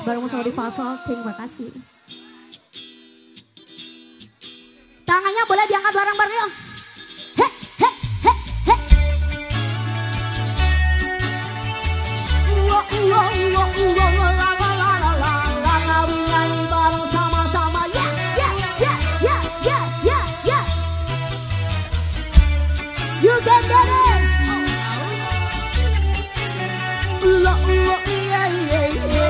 bareng sama Diva Soul. Terima kasih. Tangannya boleh diangkat bareng-bareng yuk. He he he he. Wow wow wow wow la la la la la la la nyanyi bareng sama-sama. Yeah yeah yeah yeah yeah yeah yeah. You can do this. La la yeah yeah yeah.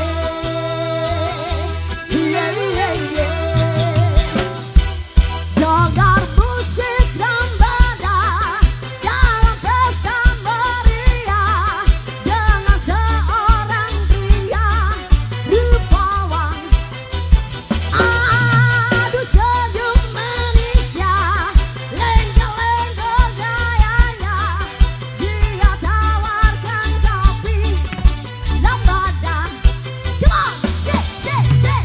Dengar musik lambada dalam pesta meriah dengan seorang pria rupawan. Aduh senyum manisnya, lenggak-lenggok gayanya, dia tawarkan kopi lambada. Come on, say, say, say.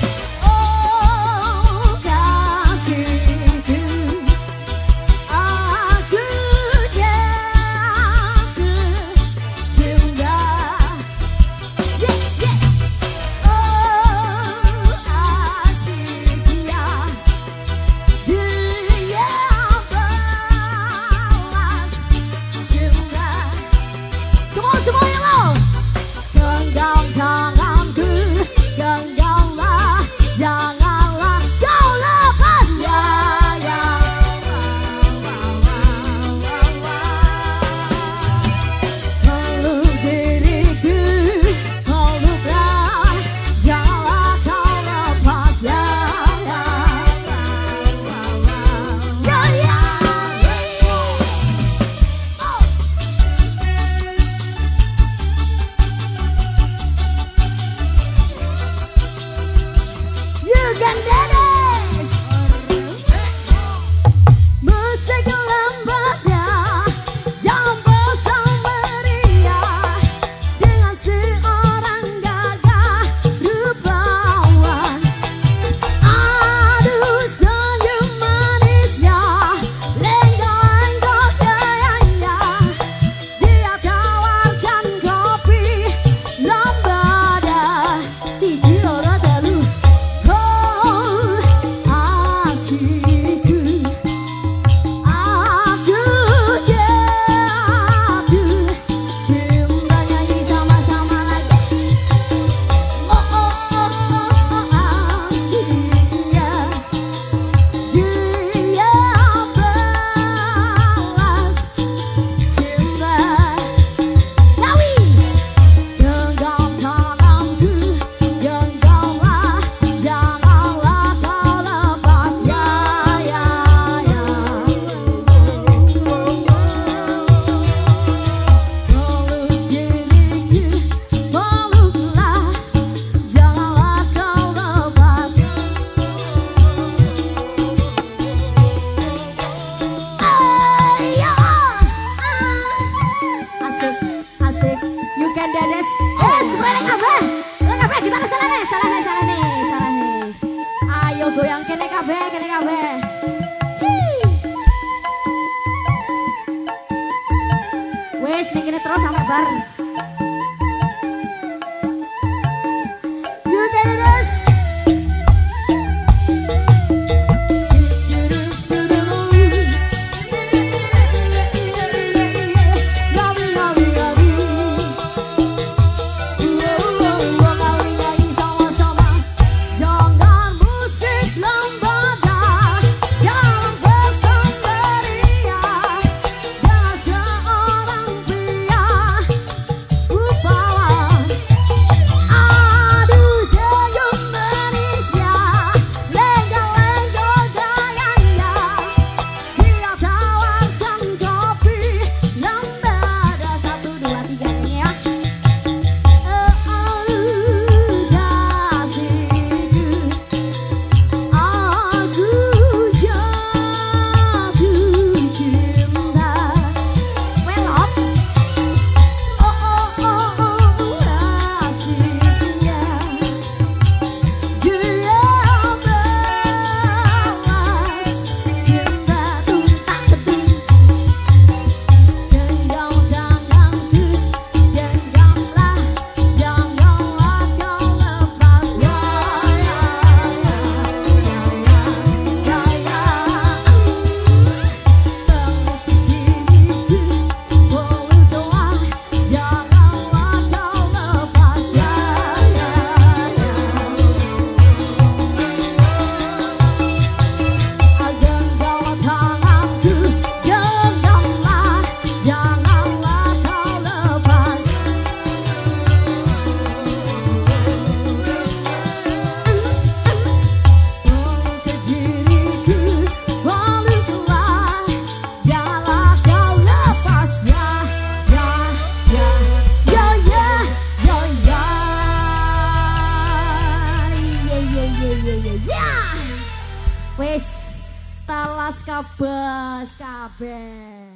Oh kasihku, aku jatuh cinta. Yeah, yeah. Oh asik ya, dia balas cinta. Come on semuanya lo. Genggam tanganku, genggamlah, janganlah kau lepas ya. Peluk diriku, peluklah, janganlah kau lepas ya. Ya ya. Oh. You can do this. Musik lambada dalam pesta meriah dengan seorang gagah rupawan. Aduh senyum manisnya, lenggak-lenggok gayanya, dia tawarkan kopi lambada. Siji loro telu. Oh asikku, aku jatuh cinta. Nyanyi sama-sama lagi. Oh asiknya, dia balas cinta. Lawi. Genggam tanganku, genggamlah, janganlah kau lepas ya ya ya. Peluk diriku, peluklah, janganlah kau lepas. Ayo. Asik, asik. You can do this. Semuanya kabeh. Kabeh kita salah nih. Ayo goyang kene kabeh. Wes ning kene terus sampai bar. You can do this. Gabi, gabi, gabi. Kami nyanyi sama-sama. Dengar musik lambada dalam pesta meriah dengan seorang pria bos kabeh.